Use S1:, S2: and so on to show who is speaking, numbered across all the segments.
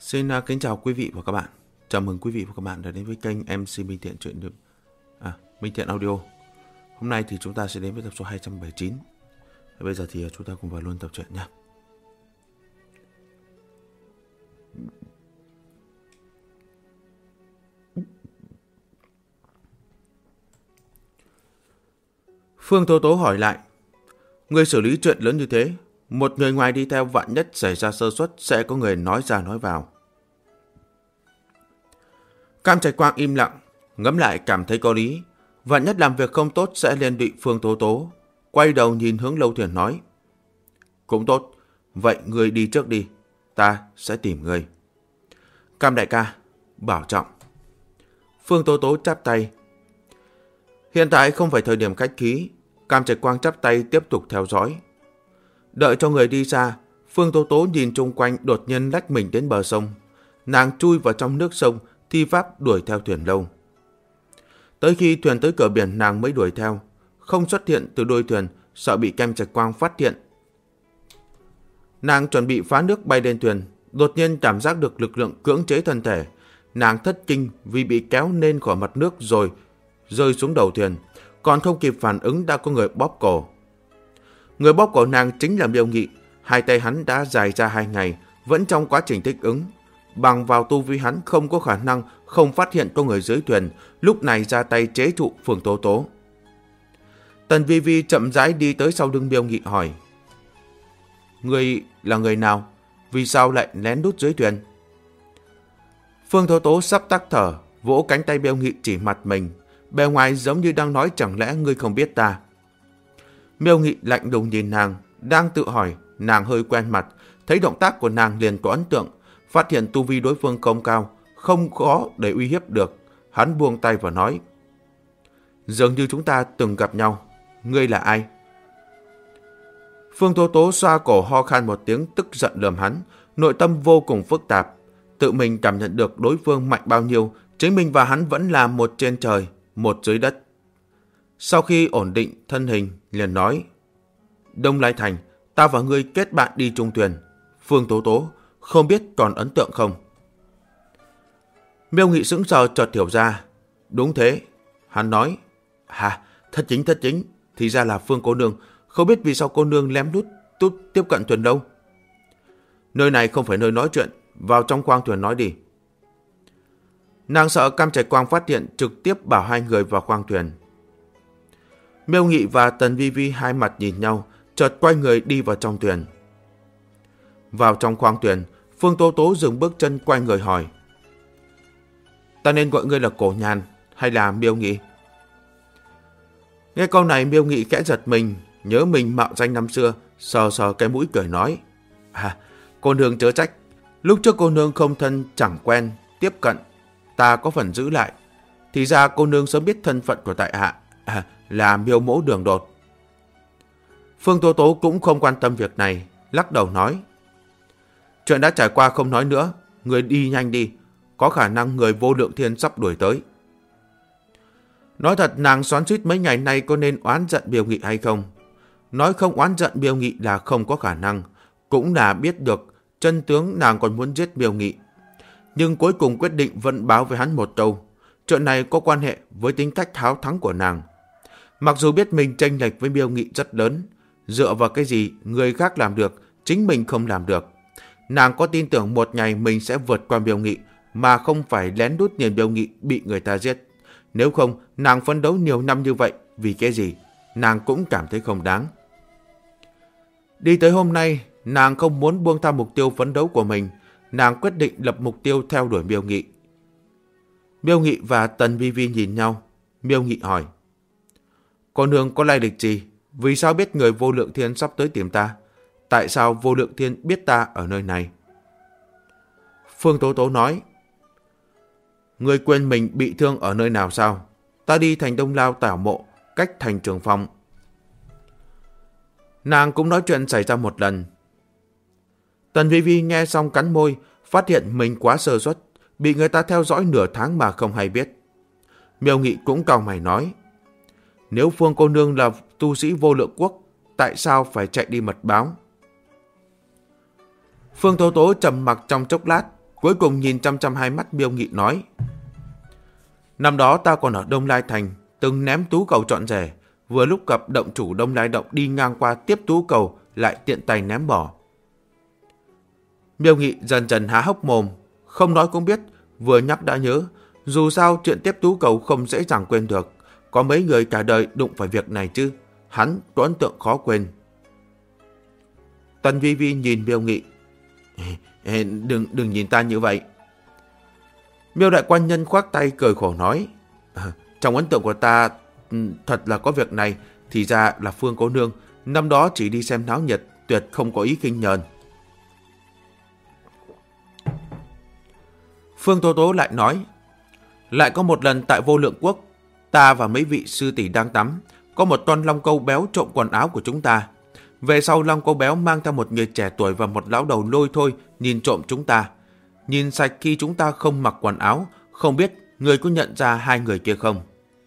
S1: Xin kính chào quý vị và các bạn. Chào mừng quý vị và các bạn đã đến với kênh MC Minh Thiện Minh Thiện Audio. Hôm nay thì chúng ta sẽ đến với tập số 279. Bây giờ thì chúng ta cùng vào luôn tập truyện nha. Phương Tố Tố hỏi lại: người xử lý chuyện lớn như thế, một người ngoài đi theo, vạn nhất xảy ra sơ suất sẽ có người nói ra nói vào. Cam Trạch Quang im lặng, ngẫm lại cảm thấy có lý. Vạn nhất làm việc không tốt sẽ liên lụy Phương Tố Tố. Quay đầu nhìn hướng Lâu Thuyền nói: cũng tốt, vậy người đi trước đi, ta sẽ tìm người. Cam đại ca, bảo trọng. Phương Tố Tố chắp tay. Hiện tại không phải thời điểm khách khí. Cam Trạch Quang chắp tay tiếp tục theo dõi. Đợi cho người đi xa, Phương Tố Tố nhìn chung quanh, đột nhiên lách mình đến bờ sông. Nàng chui vào trong nước sông, thi pháp đuổi theo thuyền Lâu. Tới khi thuyền tới cửa biển nàng mới đuổi theo, không xuất hiện từ đuôi thuyền, sợ bị Cam Trạch Quang phát hiện. Nàng chuẩn bị phá nước bay lên thuyền, đột nhiên cảm giác được lực lượng cưỡng chế thân thể. Nàng thất kinh vì bị kéo lên khỏi mặt nước rồi rơi xuống đầu thuyền, còn không kịp phản ứng đã có người bóp cổ. Người bóp cổ nàng chính là Miêu Nghị. Hai tay hắn đã dài ra 2 ngày, vẫn trong quá trình thích ứng. Bằng vào tu vi hắn không có khả năng không phát hiện có người dưới thuyền, lúc này ra tay chế trụ Phương Tố Tố. Tần Vi Vi chậm rãi đi tới sau lưng Miêu Nghị hỏi: người là người nào? Vì sao lại lén lút dưới thuyền? Phương Tố Tố sắp tắc thở, vỗ cánh tay Miêu Nghị chỉ mặt mình, bề ngoài giống như đang nói chẳng lẽ ngươi không biết ta. Miêu Nghị lạnh lùng nhìn nàng, đang tự hỏi. Nàng hơi quen mặt, thấy động tác của nàng liền có ấn tượng, phát hiện tu vi đối phương không cao, không khó để uy hiếp được. Hắn buông tay và nói: dường như chúng ta từng gặp nhau, ngươi là ai? Phương Tố Tố xoa cổ ho khan một tiếng, tức giận lườm hắn, nội tâm vô cùng phức tạp. Tự mình cảm nhận được đối phương mạnh bao nhiêu, chính mình và hắn vẫn là một trên trời, một dưới đất. Sau khi ổn định thân hình, liền nói: Đông Lai Thành, ta và ngươi kết bạn đi chung thuyền. Phương Tố Tố, không biết còn ấn tượng không? Miêu Nghị sững sờ chợt hiểu ra. Đúng thế. Hắn nói: thất chính, thì ra là Phương cô nương. Không biết vì sao cô nương lén lút tiếp cận thuyền đâu. Nơi này không phải nơi nói chuyện, vào trong khoang thuyền nói đi. Nàng sợ Cam Trạch Quang phát hiện, trực tiếp bảo hai người vào khoang thuyền. Miêu Nghị và Tần Vi Vi hai mặt nhìn nhau, chợt quay người đi vào trong thuyền. Vào trong khoang thuyền, Phương Tố Tố dừng bước chân, quay người hỏi: ta nên gọi ngươi là Cổ Nhàn hay là Miêu Nghị? Nghe câu này, Miêu Nghị khẽ giật mình, nhớ mình mạo danh năm xưa, sờ sờ cái mũi cười nói: cô nương chớ trách, lúc trước cô nương không thân chẳng quen, tiếp cận ta có phần giữ lại. Thì ra cô nương sớm biết thân phận của tại hạ, là Miêu mẫu Đường Đột. Phương Tố Tố cũng không quan tâm việc này, lắc đầu nói: chuyện đã trải qua không nói nữa, người đi nhanh đi, có khả năng người Vô Lượng Thiên sắp đuổi tới. Nói thật, nàng xoắn xuýt mấy ngày nay có nên oán giận Miêu Nghị hay không. Nói không oán giận Miêu Nghị là không có khả năng, cũng là biết được chân tướng nàng còn muốn giết Miêu Nghị. Nhưng cuối cùng quyết định vẫn báo với hắn một câu. Chuyện này có quan hệ với tính cách háo thắng của nàng. Mặc dù biết mình chênh lệch với Miêu Nghị rất lớn, dựa vào cái gì người khác làm được, chính mình không làm được. Nàng có tin tưởng một ngày mình sẽ vượt qua Miêu Nghị, mà không phải lén lút nhìn Miêu Nghị bị người ta giết. Nếu không, nàng phấn đấu nhiều năm như vậy, vì cái gì? Nàng cũng cảm thấy không đáng. Đi tới hôm nay, nàng không muốn buông tha mục tiêu phấn đấu của mình. Nàng quyết định lập mục tiêu theo đuổi Miêu Nghị. Miêu Nghị và Tần Vi Vi nhìn nhau. Miêu Nghị hỏi: cô nương có lai lịch gì? Vì sao biết người Vô Lượng Thiên sắp tới tìm ta? Tại sao Vô Lượng Thiên biết ta ở nơi này? Phương Tố Tố nói: ngươi quên mình bị thương ở nơi nào sao? Ta đi thành Đông Lao tảo mộ, cách thành Trường Phong. Nàng cũng nói chuyện xảy ra một lần. Tần Vi Vi nghe xong cắn môi, phát hiện mình quá sơ suất, bị người ta theo dõi nửa tháng mà không hay biết. Miêu Nghị cũng cau mày nói: nếu Phương cô nương là tu sĩ Vô Lượng Quốc, tại sao phải chạy đi mật báo? Phương Tố Tố trầm mặc trong chốc lát, cuối cùng nhìn chăm chăm hai mắt Miêu Nghị nói: năm đó ta còn ở Đông Lai Thành, từng ném tú cầu trọn rể, vừa lúc gặp động chủ Đông Lai Động đi ngang qua tiếp tú cầu, lại tiện tay ném bỏ. Miêu Nghị dần dần há hốc mồm, không nói cũng biết, vừa nhắc đã nhớ, dù sao chuyện tiếp tú cầu không dễ dàng quên được, có mấy người cả đời đụng phải việc này chứ, hắn có ấn tượng khó quên. Tần Vi Vi nhìn Miêu Nghị: đừng nhìn ta như vậy. Miêu đại quan nhân khoác tay cười khổ nói: trong ấn tượng của ta thật là có việc này, thì ra là Phương cô nương năm đó chỉ đi xem náo nhiệt, tuyệt không có ý khinh nhờn. Phương Tố Tố lại nói: lại có một lần tại Vô Lượng Quốc, ta và mấy vị sư tỷ đang tắm, có một con long câu béo trộm quần áo của chúng ta. Về sau long câu béo mang theo một người trẻ tuổi và một lão đầu lôi thôi nhìn trộm chúng ta. Nhìn sạch khi chúng ta không mặc quần áo, không biết người có nhận ra hai người kia không?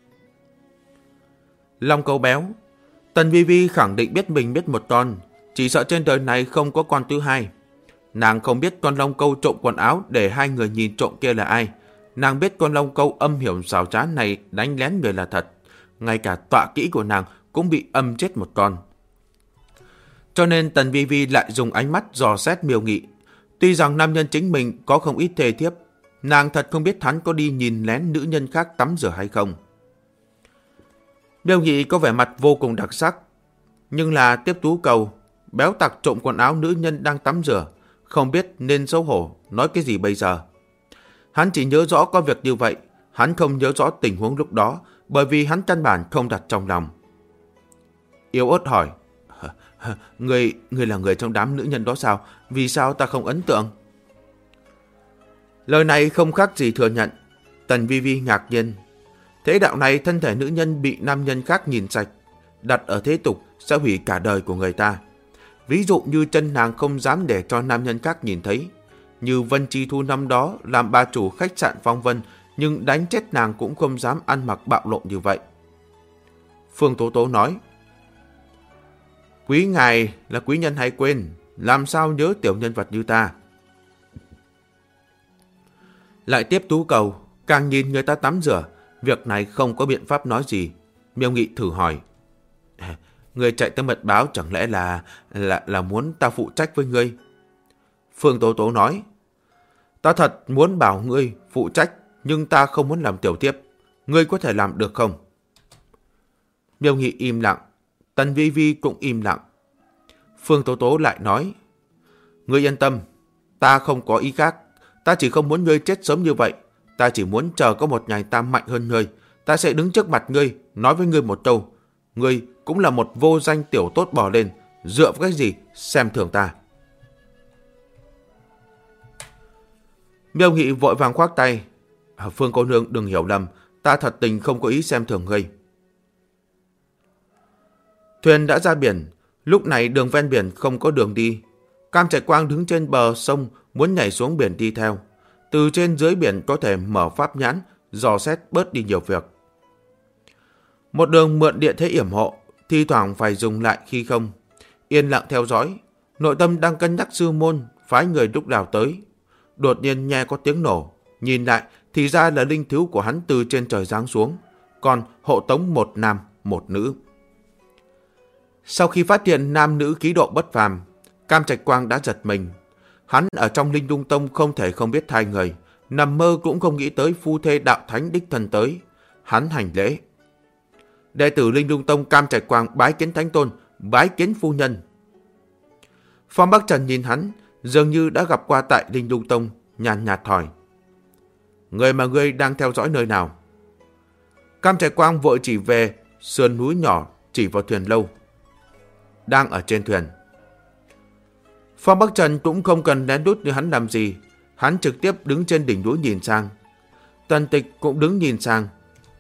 S1: Long câu béo. Tần Vi Vi khẳng định biết mình biết một con, chỉ sợ trên đời này không có con thứ hai. Nàng không biết con long câu trộm quần áo để hai người nhìn trộm kia là ai. Nàng biết con long câu âm hiểm xảo trá này đánh lén người là thật. Ngay cả tọa kỹ của nàng cũng bị âm chết một con. Cho nên Tần Vi Vi lại dùng ánh mắt dò xét Miêu Nghị. Tuy rằng nam nhân chính mình có không ít thê thiếp, nàng thật không biết hắn có đi nhìn lén nữ nhân khác tắm rửa hay không. Miêu Nghị có vẻ mặt vô cùng đặc sắc. Nhưng là tiếp tú cầu, béo tặc trộm quần áo nữ nhân đang tắm rửa, không biết nên xấu hổ nói cái gì bây giờ. Hắn chỉ nhớ rõ có việc như vậy, hắn không nhớ rõ tình huống lúc đó, bởi vì hắn căn bản không đặt trong lòng. Yếu ớt hỏi: Người là người trong đám nữ nhân đó sao? Vì sao ta không ấn tượng? Lời này không khác gì thừa nhận. Tần Vi Vi ngạc nhiên. Thế đạo này thân thể nữ nhân bị nam nhân khác nhìn sạch, đặt ở thế tục sẽ hủy cả đời của người ta. Ví dụ như chân nàng không dám để cho nam nhân khác nhìn thấy. Như Vân Chi Thu năm đó làm bà chủ khách sạn Phong Vân, nhưng đánh chết nàng cũng không dám ăn mặc bạo lộ như vậy. Phương Tố Tố nói: quý ngài là quý nhân hay quên, làm sao nhớ tiểu nhân vật như ta. Lại tiếp tú cầu, càng nhìn người ta tắm rửa, việc này không có biện pháp nói gì. Miêu Nghị thử hỏi: người chạy tới mật báo chẳng lẽ là muốn ta phụ trách với ngươi? Phương Tố Tố nói: ta thật muốn bảo ngươi phụ trách, nhưng ta không muốn làm tiểu thiếp. Ngươi có thể làm được không? Miêu Nghị im lặng. Tần Vi Vi cũng im lặng. Phương Tố Tố lại nói: ngươi yên tâm, ta không có ý khác. Ta chỉ không muốn ngươi chết sớm như vậy. Ta chỉ muốn chờ có một ngày ta mạnh hơn ngươi, ta sẽ đứng trước mặt ngươi, nói với ngươi một câu: ngươi cũng là một vô danh tiểu tốt bỏ lên, dựa vào cái gì xem thường ta? Miêu Nghị vội vàng khoác tay: Phương cô nương đừng hiểu lầm, ta thật tình không có ý xem thường ngươi. Thuyền đã ra biển, lúc này đường ven biển không có đường đi. Cam Trạch Quang đứng trên bờ sông muốn nhảy xuống biển đi theo. Từ trên dưới biển có thể mở pháp nhãn, dò xét bớt đi nhiều việc. Một đường mượn địa thế yểm hộ, thi thoảng phải dùng lại khi không. Yên lặng theo dõi, nội tâm đang cân nhắc sư môn, phái người đúc đào tới. Đột nhiên nghe có tiếng nổ, nhìn lại thì ra là linh thú của hắn từ trên trời giáng xuống, còn hộ tống một nam, một nữ. Sau khi phát hiện nam nữ khí độ bất phàm, Cam Trạch Quang đã giật mình. Hắn ở trong Linh Lung Tông không thể không biết hai người, nằm mơ cũng không nghĩ tới phu thê đạo thánh đích thân tới. Hắn hành lễ: đệ tử Linh Lung Tông Cam Trạch Quang bái kiến thánh tôn, bái kiến phu nhân. Phong Bắc Trần nhìn hắn, dường như đã gặp qua tại Linh Lung Tông, nhàn nhạt hỏi: người mà ngươi đang theo dõi nơi nào? Cam Trạch Quang vội chỉ về sườn núi nhỏ, chỉ vào thuyền lâu. Đang ở trên thuyền. Phong Bắc Trần cũng không cần lén đút như hắn làm gì, hắn trực tiếp đứng trên đỉnh núi nhìn sang. Tần Tịch cũng đứng nhìn sang.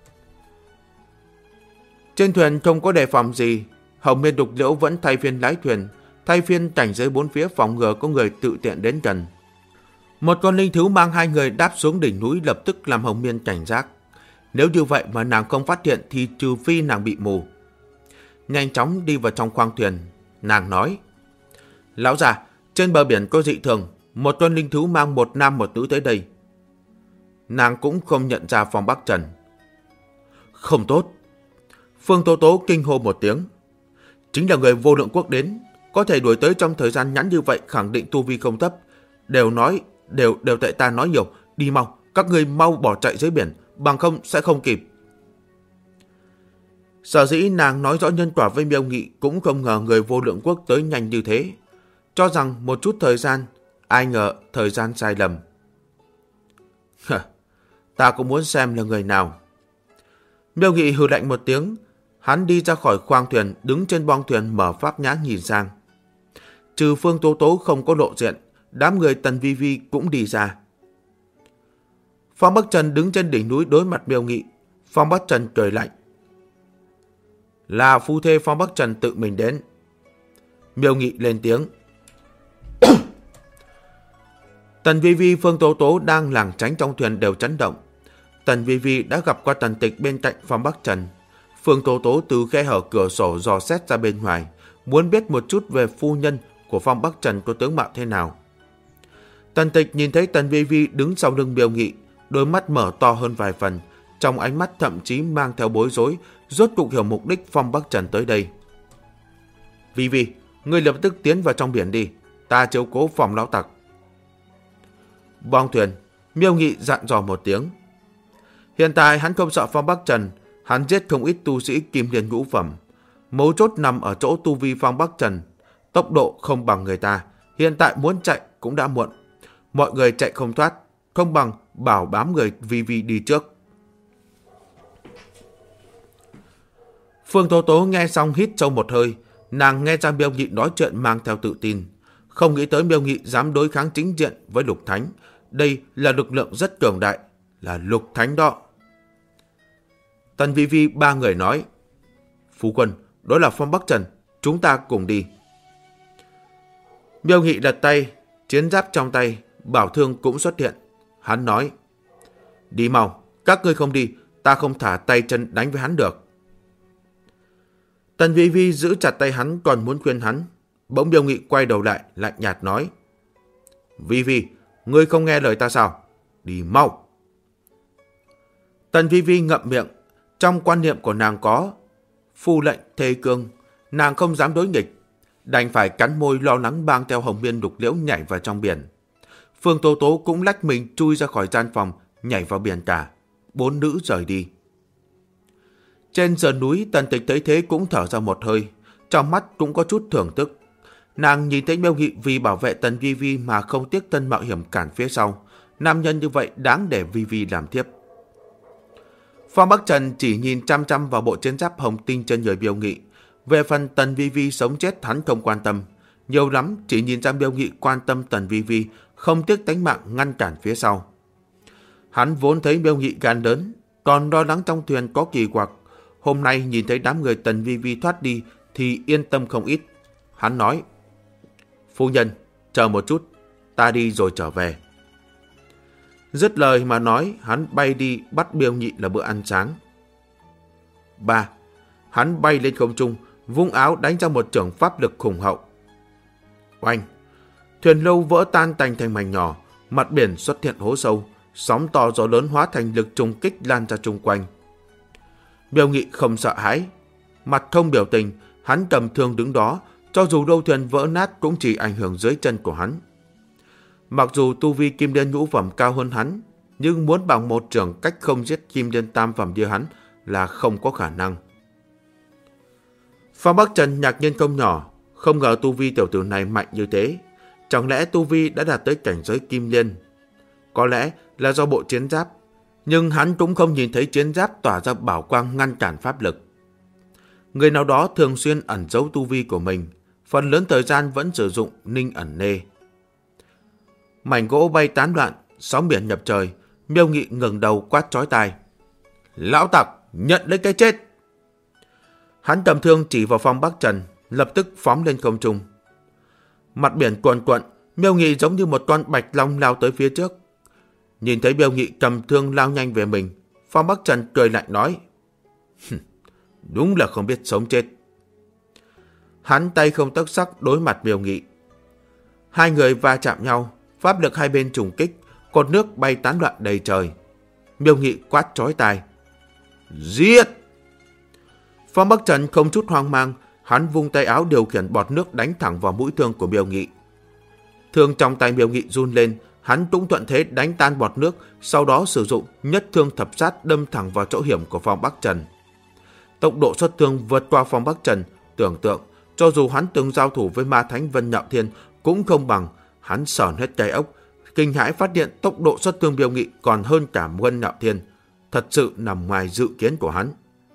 S1: Trên thuyền không có đề phòng gì, Hồng Miên Đục Liễu vẫn thay phiên lái thuyền, thay phiên cảnh giới bốn phía phòng ngừa có người tự tiện đến gần. Một con linh thú mang hai người đáp xuống đỉnh núi lập tức làm Hồng Miên cảnh giác. Nếu như vậy mà nàng không phát hiện thì trừ phi nàng bị mù. Nhanh chóng đi vào trong khoang thuyền, nàng nói: lão già, trên bờ biển có dị thường, một con linh thú mang một nam một nữ tới đây. Nàng cũng không nhận ra Phong Bắc Trần. Không tốt. Phương Tố Tố kinh hô một tiếng. Chính là người Vô Lượng Quốc đến, có thể đuổi tới trong thời gian ngắn như vậy, khẳng định tu vi không thấp. Đều tại ta nói nhiều. Đi mau, các ngươi mau bỏ chạy dưới biển, bằng không sẽ không kịp. Sở dĩ nàng nói rõ nhân quả với Miêu Nghị, cũng không ngờ người Vô Lượng Quốc tới nhanh như thế. Cho rằng một chút thời gian, ai ngờ thời gian sai lầm. Ta cũng muốn xem là người nào. Miêu Nghị hừ lạnh một tiếng. Hắn đi ra khỏi khoang thuyền, đứng trên boong thuyền mở pháp nhãn nhìn sang. Trừ Phương Tố Tố không có lộ diện, đám người Tần Vi Vi cũng đi ra. Phong Bắc Trần đứng trên đỉnh núi đối mặt Miêu Nghị. Phong Bắc Trần cười lạnh. Là phu thê Phong Bắc Trần tự mình đến. Miêu Nghị lên tiếng. Tần Vi Vi, Phương Tố Tố đang lảng tránh trong thuyền đều chấn động. Tần Vi Vi đã gặp qua Tần Tịch bên cạnh Phong Bắc Trần. Phương Tố Tố từ khe hở cửa sổ dò xét ra bên ngoài, muốn biết một chút về phu nhân của Phong Bắc Trần có tướng mạo thế nào. Tần Tịch nhìn thấy Tần Vi Vi đứng sau lưng Miêu Nghị, đôi mắt mở to hơn vài phần, trong ánh mắt thậm chí mang theo bối rối, rốt cuộc hiểu mục đích Phong Bắc Trần tới đây. Vi Vi, ngươi lập tức tiến vào trong biển đi, ta chiếu cố phòng lão tặc. Boong thuyền, Miêu Nghị dặn dò một tiếng. Hiện tại hắn không sợ Phong Bắc Trần, hắn giết không ít tu sĩ kim liên ngũ phẩm. Mấu chốt nằm ở chỗ tu vi Phong Bắc Trần, tốc độ không bằng người ta, hiện tại muốn chạy cũng đã muộn. Mọi người chạy không thoát, không bằng bảo bám người Vi Vi đi trước. Phương Tố Tố nghe xong hít sâu một hơi, nàng nghe ra Miêu Nghị nói chuyện mang theo tự tin. Không nghĩ tới Miêu Nghị dám đối kháng chính diện với Lục Thánh. Đây là lực lượng rất cường đại, là Lục Thánh đó. Tần Vi Vi ba người nói. Phu quân, đó là Phong Bắc Trần, chúng ta cùng đi. Miêu Nghị đặt tay, chiến giáp trong tay, bảo thương cũng xuất hiện. Hắn nói. Đi mau, các ngươi không đi, ta không thả tay chân đánh với hắn được. Tần Vi Vi giữ chặt tay hắn còn muốn khuyên hắn. Bỗng Miêu Nghị quay đầu lại, lạnh nhạt nói. Vi Vi, ngươi không nghe lời ta sao? Đi mau. Tần Vi Vi ngậm miệng. Trong quan niệm của nàng có phu lệnh thê cương, nàng không dám đối nghịch, đành phải cắn môi lo lắng mang theo Hồng Miên Lục Liễu nhảy vào trong biển. Phương Tố Tố cũng lách mình chui ra khỏi gian phòng, nhảy vào biển cả. Bốn nữ rời đi. Trên sườn núi, Tần Tịch thấy thế cũng thở ra một hơi, trong mắt cũng có chút thưởng thức. Nàng nhìn thấy Miêu Nghị vì bảo vệ Tần Vi Vi mà không tiếc thân mạo hiểm cản phía sau. Nam nhân như vậy đáng để Vi Vi làm tiếp. Phong Bắc Trần chỉ nhìn chăm chăm vào bộ chiến giáp hồng tinh trên người Miêu Nghị. Về phần Tần Vi Vi sống chết hắn không quan tâm. Nhiều lắm chỉ nhìn ra Miêu Nghị quan tâm Tần Vi Vi, không tiếc tánh mạng ngăn cản phía sau. Hắn vốn thấy Miêu Nghị gan lớn, còn lo lắng trong thuyền có kỳ quặc. Hôm nay nhìn thấy đám người Tần Vi Vi thoát đi thì yên tâm không ít. Hắn nói. Phu nhân, chờ một chút, ta đi rồi trở về. Dứt lời mà nói, hắn bay đi bắt Miêu Nghị là bữa ăn sáng. 3. Hắn bay lên không trung, vung áo đánh ra một chưởng pháp lực khủng hậu. Oanh! Thuyền lâu vỡ tan tành thành mảnh nhỏ, mặt biển xuất hiện hố sâu, sóng to gió lớn hóa thành lực trùng kích lan ra chung quanh. Miêu Nghị không sợ hãi, mặt không biểu tình, hắn cầm thương đứng đó, cho dù đâu thuyền vỡ nát cũng chỉ ảnh hưởng dưới chân của hắn. Mặc dù tu vi kim liên ngũ phẩm cao hơn hắn, nhưng muốn bằng một trường cách không giết kim liên tam phẩm như hắn là không có khả năng. Phong Bắc Trần ngạc nhiên không nhỏ, không ngờ tu vi tiểu tử này mạnh như thế. Chẳng lẽ tu vi đã đạt tới cảnh giới kim liên? Có lẽ là do bộ chiến giáp, nhưng hắn cũng không nhìn thấy chiến giáp tỏa ra bảo quang ngăn cản pháp lực. Người nào đó thường xuyên ẩn giấu tu vi của mình, phần lớn thời gian vẫn sử dụng ninh ẩn nê. Mảnh gỗ bay tán loạn, sóng biển nhập trời. Miêu Nghị ngẩng đầu quát chói tai. Lão tặc, nhận lấy cái chết! Hắn cầm thương chỉ vào Phong Bắc Trần, lập tức phóng lên không trung. Mặt biển cuồn cuộn, Miêu Nghị giống như một con bạch long lao tới phía trước. Nhìn thấy Miêu Nghị cầm thương lao nhanh về mình, Phong Bắc Trần cười lạnh nói. Đúng là không biết sống chết. Hắn tay không tấc sắc đối mặt Miêu Nghị. Hai người va chạm nhau, Pháp lực hai bên trùng kích, cột nước bay tán loạn đầy trời. Miêu Nghị quát chói tai: Giết! Phong Bắc Trần không chút hoang mang, hắn vung tay áo điều khiển bọt nước đánh thẳng vào mũi thương của Miêu Nghị. Thương trong tay Miêu Nghị run lên, hắn cũng thuận thế đánh tan bọt nước, sau đó sử dụng nhất thương thập sát đâm thẳng vào chỗ hiểm của Phong Bắc Trần. Tốc độ xuất thương vượt qua Phong Bắc Trần, tưởng tượng cho dù hắn từng giao thủ với ma thánh Vân Nhạo Thiên cũng không bằng. Hắn sởn hết gai ốc, kinh hãi phát hiện tốc độ xuất thương Miêu Nghị còn hơn cả Vân Nhạo Thiên, thật sự nằm ngoài dự kiến của hắn.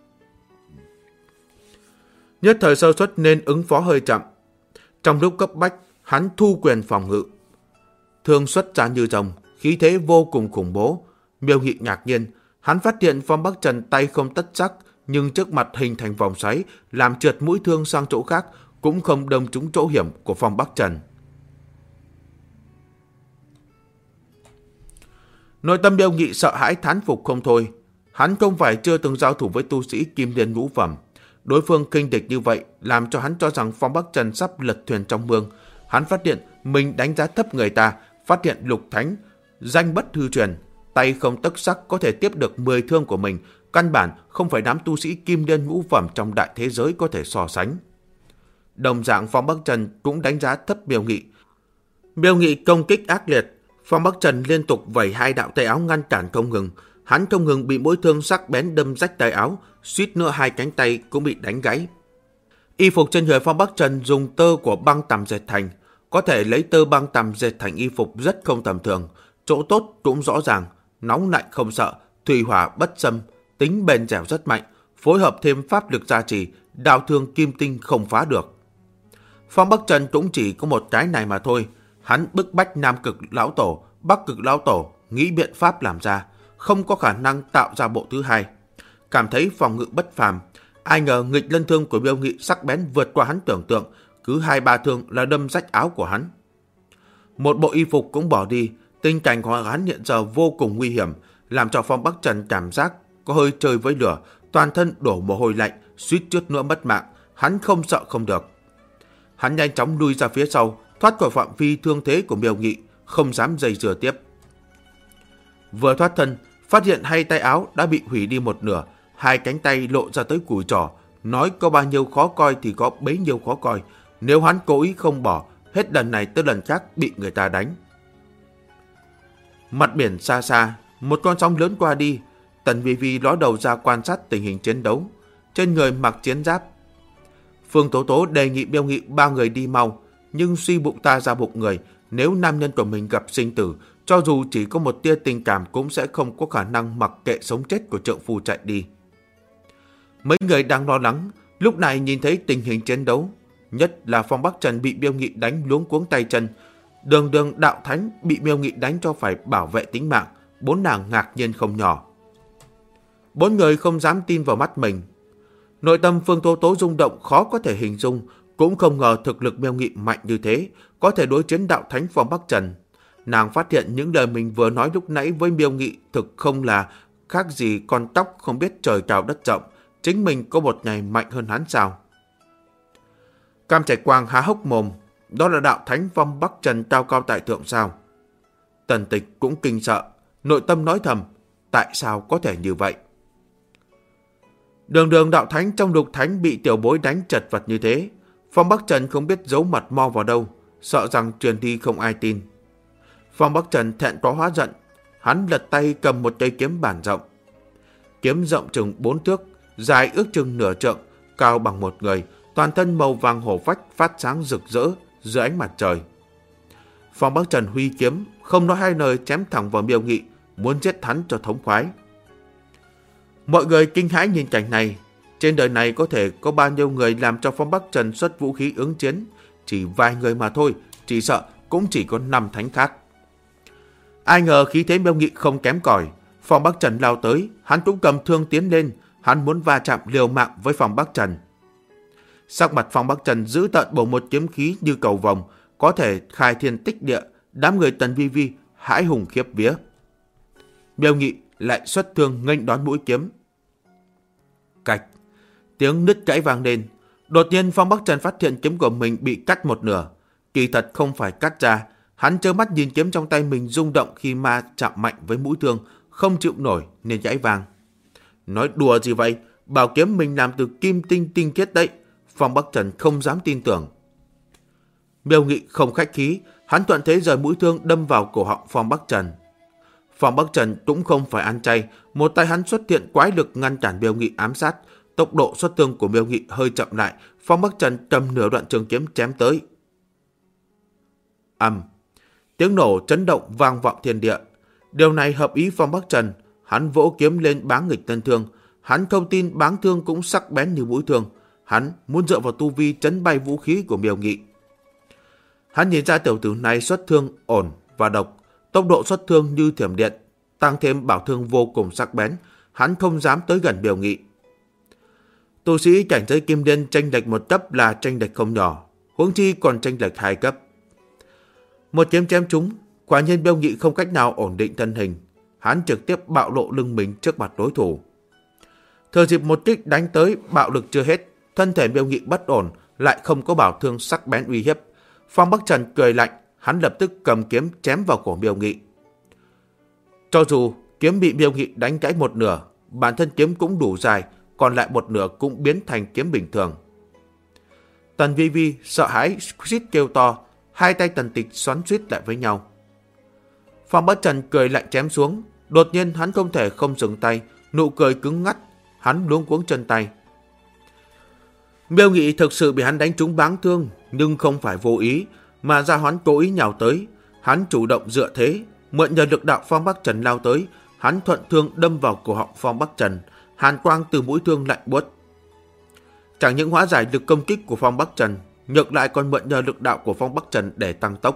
S1: Nhất thời sơ suất nên ứng phó hơi chậm. Trong lúc cấp bách, hắn thu quyền phòng ngự. Thương xuất ra như rồng, khí thế vô cùng khủng bố. Miêu Nghị ngạc nhiên, hắn phát hiện Phong Bắc Trần tay không tất sắc, nhưng trước mặt hình thành vòng xoáy, làm trượt mũi thương sang chỗ khác, cũng không đâm trúng chỗ hiểm của Phong Bắc Trần. Nội tâm Miêu Nghị sợ hãi thán phục không thôi. Hắn không phải chưa từng giao thủ với tu sĩ Kim Liên ngũ phẩm. Đối phương kinh địch như vậy làm cho hắn cho rằng Phong Bắc Trần sắp lật thuyền trong mương. Hắn phát hiện mình đánh giá thấp người ta, phát hiện Lục Thánh danh bất hư truyền, tay không tấc sắc có thể tiếp được 10 thương của mình, căn bản không phải đám tu sĩ Kim Liên ngũ phẩm trong đại thế giới có thể so sánh. Đồng dạng Phong Bắc Trần cũng đánh giá thấp Miêu Nghị. Miêu Nghị công kích ác liệt, Phong Bắc Trần liên tục vẩy hai đạo tay áo ngăn cản không ngừng. Hắn không ngừng bị mỗi thương sắc bén đâm rách tay áo, suýt nữa hai cánh tay cũng bị đánh gãy. Y phục trên người Phong Bắc Trần dùng tơ của băng tằm dệt thành, có thể lấy tơ băng tằm dệt thành y phục rất không tầm thường. Chỗ tốt cũng rõ ràng, nóng lạnh không sợ, thủy hỏa bất xâm, tính bền dẻo rất mạnh, phối hợp thêm pháp lực gia trì, đao thương kim tinh không phá được. Phong Bắc Trần cũng chỉ có một cái này mà thôi. Hắn bức bách Nam Cực Lão Tổ, Bắc Cực Lão Tổ nghĩ biện pháp làm ra, không có khả năng tạo ra bộ thứ hai. Cảm thấy phòng ngự bất phàm, ai ngờ nghịch lân thương của Miêu Nghị sắc bén vượt qua hắn tưởng tượng, cứ 2-3 thương là đâm rách áo của hắn. Một bộ y phục cũng bỏ đi, tình cảnh của hắn hiện giờ vô cùng nguy hiểm, làm cho Phong Bắc Trần cảm giác có hơi chơi với lửa, toàn thân đổ mồ hôi lạnh, suýt chút nữa mất mạng. Hắn không sợ không được. Hắn nhanh chóng lui ra phía sau, thoát khỏi phạm vi thương thế của Miêu Nghị, không dám dây dưa tiếp. Vừa thoát thân, phát hiện hai tay áo đã bị hủy đi một nửa, hai cánh tay lộ ra tới cùi trỏ. Nói có bao nhiêu khó coi thì có bấy nhiêu khó coi. Nếu hắn cố ý không bỏ, hết lần này tới lần khác bị người ta đánh. Mặt biển xa xa, một con sóng lớn qua đi. Tần Vi Vi ló đầu ra quan sát tình hình chiến đấu. Trên người mặc chiến giáp. Phương Tố Tố đề nghị Miêu Nghị 3 người đi mau, nhưng suy bụng ta ra bụng người, nếu nam nhân của mình gặp sinh tử, cho dù chỉ có một tia tình cảm cũng sẽ không có khả năng mặc kệ sống chết của trượng phu chạy đi. Mấy người đang lo lắng, lúc này nhìn thấy tình hình chiến đấu, nhất là Phong Bắc Trần bị Miêu Nghị đánh luống cuống tay chân, Đường Đường Đạo Thánh bị Miêu Nghị đánh cho phải bảo vệ tính mạng, bốn nàng ngạc nhiên không nhỏ. Bốn người không dám tin vào mắt mình. Nội tâm Phương Tố Tố rung động khó có thể hình dung, cũng không ngờ thực lực Miêu Nghị mạnh như thế, có thể đối chiến Đạo Thánh Phong Bắc Trần. Nàng phát hiện những lời mình vừa nói lúc nãy với Miêu Nghị thực không là khác gì con tóc không biết trời cao đất rộng, chính mình có một ngày mạnh hơn hắn sao? Cam Trạch Quang há hốc mồm, đó là Đạo Thánh Phong Bắc Trần cao cao tại thượng sao? Tần Tịch cũng kinh sợ, nội tâm nói thầm, tại sao có thể như vậy? Đường Đường Đạo Thánh trong Lục Thánh bị tiểu bối đánh chật vật như thế, Phong Bắc Trần không biết giấu mặt mo vào đâu, sợ rằng truyền đi không ai tin. Phong Bắc Trần thẹn quá hóa giận, hắn lật tay cầm một cây kiếm bản rộng. Kiếm rộng chừng 4 thước, dài ước chừng nửa trượng, cao bằng một người, toàn thân màu vàng hổ phách phát sáng rực rỡ dưới ánh mặt trời. Phong Bắc Trần huy kiếm, không nói hai lời chém thẳng vào Miêu Nghị, muốn giết hắn cho thống khoái. Mọi người kinh hãi nhìn cảnh này. Trên đời này có thể có bao nhiêu người làm cho Phong Bắc Trần xuất vũ khí ứng chiến? Chỉ vài người mà thôi, chỉ sợ cũng chỉ có 5 thánh khác. Ai ngờ khí thế Miêu Nghị không kém cỏi, Phong Bắc Trần lao tới, hắn cũng cầm thương tiến lên, hắn muốn va chạm liều mạng với Phong Bắc Trần. Sắc mặt Phong Bắc Trần giữ tợn bổ một kiếm khí như cầu vồng, có thể khai thiên tích địa, đám người Tần Vi Vi hãi hùng khiếp vía. Miêu Nghị lại xuất thương nghênh đón mũi kiếm. Cạch, tiếng nứt gãy vang lên. Đột nhiên Phong Bắc Trần phát hiện kiếm của mình bị cắt một nửa. Kỳ thật không phải cắt ra, Hắn trơ mắt nhìn kiếm trong tay mình rung động khi ma chạm mạnh với mũi thương, không chịu nổi nên giãy vang. Nói đùa gì vậy? Bảo kiếm mình làm từ kim tinh tinh khiết đấy. Phong Bắc Trần không dám tin tưởng. Miêu Nghị không khách khí, hắn thuận thế rời mũi thương đâm vào cổ họng Phong Bắc Trần. Phong Bắc Trần cũng không phải ăn chay, một tay hắn xuất hiện quái lực ngăn cản Miêu Nghị ám sát. Tốc độ xuất thương của Miêu Nghị hơi chậm lại, Phong Bắc Trần cầm nửa đoạn trường kiếm chém tới. Tiếng nổ chấn động vang vọng thiên địa. Điều này hợp ý Phong Bắc Trần, hắn vỗ kiếm lên báng nghịch tân thương. Hắn không tin báng thương cũng sắc bén như mũi thương. Hắn muốn dựa vào tu vi chấn bay vũ khí của Miêu Nghị. Hắn nhìn ra tiểu tử này xuất thương ổn và độc, tốc độ xuất thương như thiểm điện, tăng thêm bảo thương vô cùng sắc bén, hắn không dám tới gần Miêu Nghị. Tu sĩ cảnh giới kim đan chênh lệch một cấp là chênh lệch không nhỏ, huống chi còn chênh lệch 2 cấp. Một kiếm chém trúng, quả nhiên Miêu Nghị không cách nào ổn định thân hình, hắn trực tiếp bạo lộ lưng mình trước mặt đối thủ. Thừa dịp một kích đánh tới, bạo lực chưa hết, thân thể Miêu Nghị bất ổn, lại không có bảo thương sắc bén uy hiếp. Phong Bắc Trần cười lạnh, hắn lập tức cầm kiếm chém vào cổ Miêu Nghị. Cho dù kiếm bị Miêu Nghị đánh gãy một nửa, bản thân kiếm cũng đủ dài, còn lại một nửa cũng biến thành kiếm bình thường. Tần Vi Vi sợ hãi suýt kêu to, hai tay Tần Tịch xoắn suýt lại với nhau. Phong Bắc Trần cười lạnh chém xuống, đột nhiên hắn không thể không dừng tay, nụ cười cứng ngắt, hắn luống cuống chân tay. Miêu Nghị thực sự bị hắn đánh trúng báng thương, nhưng không phải vô ý, mà ra hắn cố ý nhào tới. Hắn chủ động dựa thế, mượn nhờ lực đạo Phong Bắc Trần lao tới, hắn thuận thương đâm vào cổ họng Phong Bắc Trần, hàn quang từ mũi thương lạnh buốt. Chẳng những hóa giải lực công kích của Phong Bắc Trần, ngược lại còn mượn nhờ lực đạo của Phong Bắc Trần để tăng tốc.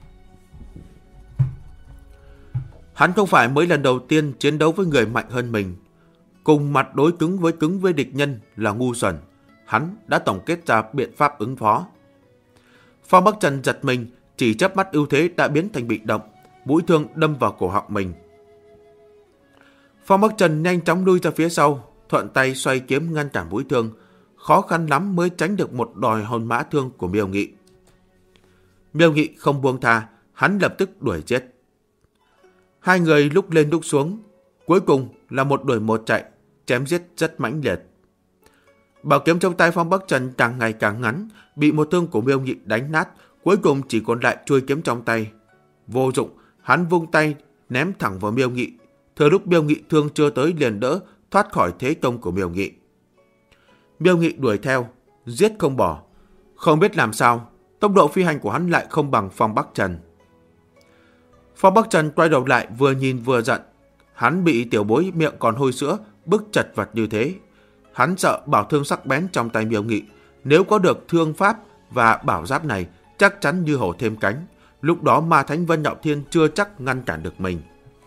S1: Hắn không phải mới lần đầu tiên chiến đấu với người mạnh hơn mình. Cùng mặt đối cứng với địch nhân là ngu xuẩn. Hắn đã tổng kết ra biện pháp ứng phó. Phong Bắc Trần giật mình, chỉ chớp mắt ưu thế đã biến thành bị động, mũi thương đâm vào cổ họng mình. Phong Bắc Trần nhanh chóng lui ra phía sau, thuận tay xoay kiếm ngăn cản mũi thương, khó khăn lắm mới tránh được một đòn hồn mã thương của Miêu Nghị. Miêu Nghị không buông tha, hắn lập tức đuổi giết. Hai người lúc lên lúc xuống, cuối cùng là một đuổi một chạy, chém giết rất mãnh liệt. Bảo kiếm trong tay Phong Bắc Trần càng ngày càng ngắn, bị một thương của Miêu Nghị đánh nát, cuối cùng chỉ còn lại chuôi kiếm trong tay. Vô dụng, hắn vung tay ném thẳng vào Miêu Nghị. Thừa lúc Miêu Nghị thương chưa tới liền đỡ, thoát khỏi thế công của Miêu Nghị. Miêu Nghị đuổi theo, giết không bỏ. Không biết làm sao, tốc độ phi hành của hắn lại không bằng Phong Bắc Trần. Phong Bắc Trần quay đầu lại vừa nhìn vừa giận. Hắn bị tiểu bối miệng còn hôi sữa, bức chật vật như thế. Hắn sợ bảo thương sắc bén trong tay Miêu Nghị. Nếu có được thương pháp và bảo giáp này, chắc chắn như hổ thêm cánh. Lúc đó Ma Thánh Vân Đạo Thiên chưa chắc ngăn cản được mình.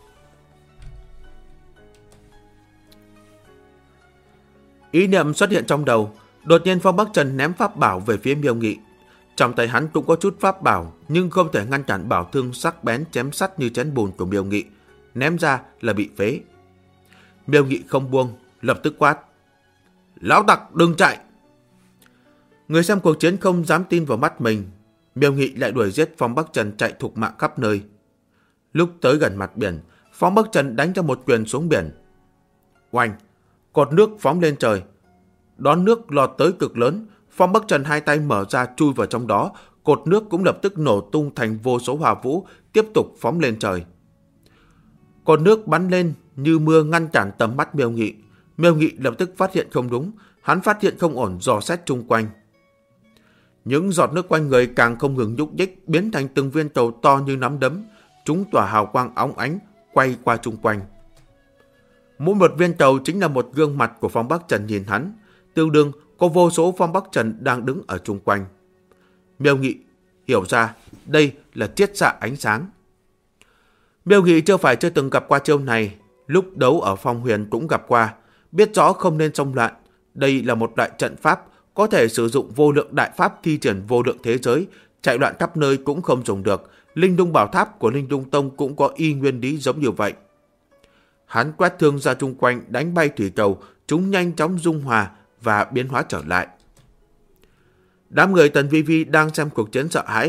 S1: Ý niệm xuất hiện trong đầu, đột nhiên Phong Bắc Trần ném pháp bảo về phía Miêu Nghị. Trong tay hắn cũng có chút pháp bảo, nhưng không thể ngăn cản bảo thương sắc bén chém sắt như chén bùn của Miêu Nghị. Ném ra là bị phế. Miêu Nghị không buông, lập tức quát: "Lão tặc đừng chạy!" Người xem cuộc chiến không dám tin vào mắt mình. Miêu Nghị lại đuổi giết Phong Bắc Trần chạy thục mạng khắp nơi. Lúc tới gần mặt biển, Phong Bắc Trần đánh ra một quyền xuống biển. Oanh! Cột nước phóng lên trời. Đón nước lọt tới cực lớn, Phong Bắc Trần hai tay mở ra chui vào trong đó, cột nước cũng lập tức nổ tung thành vô số hỏa vũ, tiếp tục phóng lên trời. Cột nước bắn lên như mưa ngăn cản tầm mắt Miêu Nghị. Miêu Nghị lập tức phát hiện không đúng, hắn phát hiện không ổn dò xét chung quanh. Những giọt nước quanh người càng không ngừng nhúc nhích, biến thành từng viên tàu to như nắm đấm, chúng tỏa hào quang óng ánh quay qua chung quanh. Mỗi một viên tàu chính là một gương mặt của Phong Bắc Trần nhìn hắn, tương đương có vô số Phong Bắc Trần đang đứng ở chung quanh. Miêu Nghị hiểu ra đây là chiết xạ ánh sáng. Miêu Nghị chưa từng gặp qua chiêu này, lúc đấu ở Phong Huyền cũng gặp qua, biết rõ không nên xông loạn. Đây là một loại trận pháp, có thể sử dụng vô lượng đại pháp thi triển vô lượng thế giới, chạy loạn khắp nơi cũng không dùng được. Linh Lung Bảo Tháp của Linh Lung Tông cũng có y nguyên lý giống như vậy. Hắn quét thương ra chung quanh, đánh bay thủy cầu, chúng nhanh chóng dung hòa và biến hóa trở lại. Đám người Tần Vi Vi đang xem cuộc chiến sợ hãi.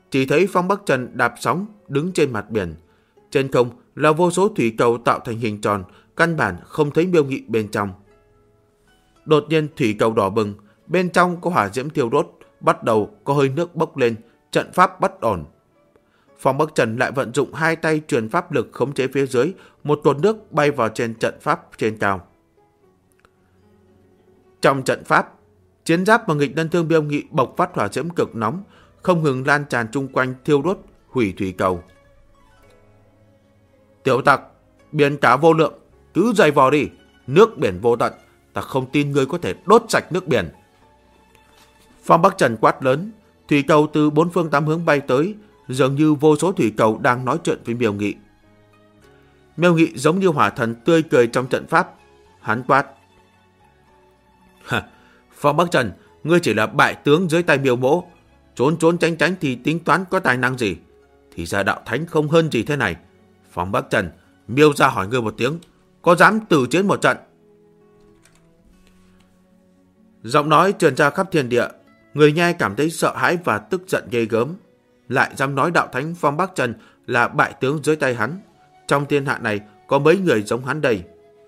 S1: chỉ thấy Phong Bắc Trần đạp sóng đứng trên mặt biển. Trên không là vô số thủy cầu tạo thành hình tròn, căn bản không thấy Miêu Nghị bên trong. Đột nhiên thủy cầu đỏ bừng, bên trong có hỏa diễm thiêu đốt, bắt đầu có hơi nước bốc lên, trận pháp bất ổn. Phong Bắc Trần lại vận dụng hai tay truyền pháp lực khống chế phía dưới, một tuột nước bay vào trên trận pháp trên cao. Trong trận pháp, chiến giáp và nghịch lân thương Miêu Nghị bộc phát hỏa diễm cực nóng, không ngừng lan tràn chung quanh thiêu đốt, hủy thủy cầu. Tiểu tặc, biển cả vô lượng, cứ dày vò đi, nước biển vô tận, ta không tin ngươi có thể đốt sạch nước biển. Phong Bắc Trần quát lớn, thủy cầu từ bốn phương tám hướng bay tới, dường như vô số thủy cầu đang nói chuyện với Miêu Nghị. Miêu Nghị giống như hỏa thần tươi cười trong trận pháp, hắn quát: Phong Bắc Trần, ngươi chỉ là bại tướng dưới tay Miêu Mỗ, trốn trốn tránh tránh thì tính toán có tài năng gì? Thì ra đạo thánh không hơn gì thế này. Phong Bắc Trần, Miêu ra hỏi ngươi một tiếng, có dám tử chiến một trận? Giọng nói truyền ra khắp thiên địa, người nghe cảm thấy sợ hãi và tức giận ghê gớm. Lại dám nói đạo thánh Phong Bắc Trần là bại tướng dưới tay hắn. Trong thiên hạ này có mấy người giống hắn đây?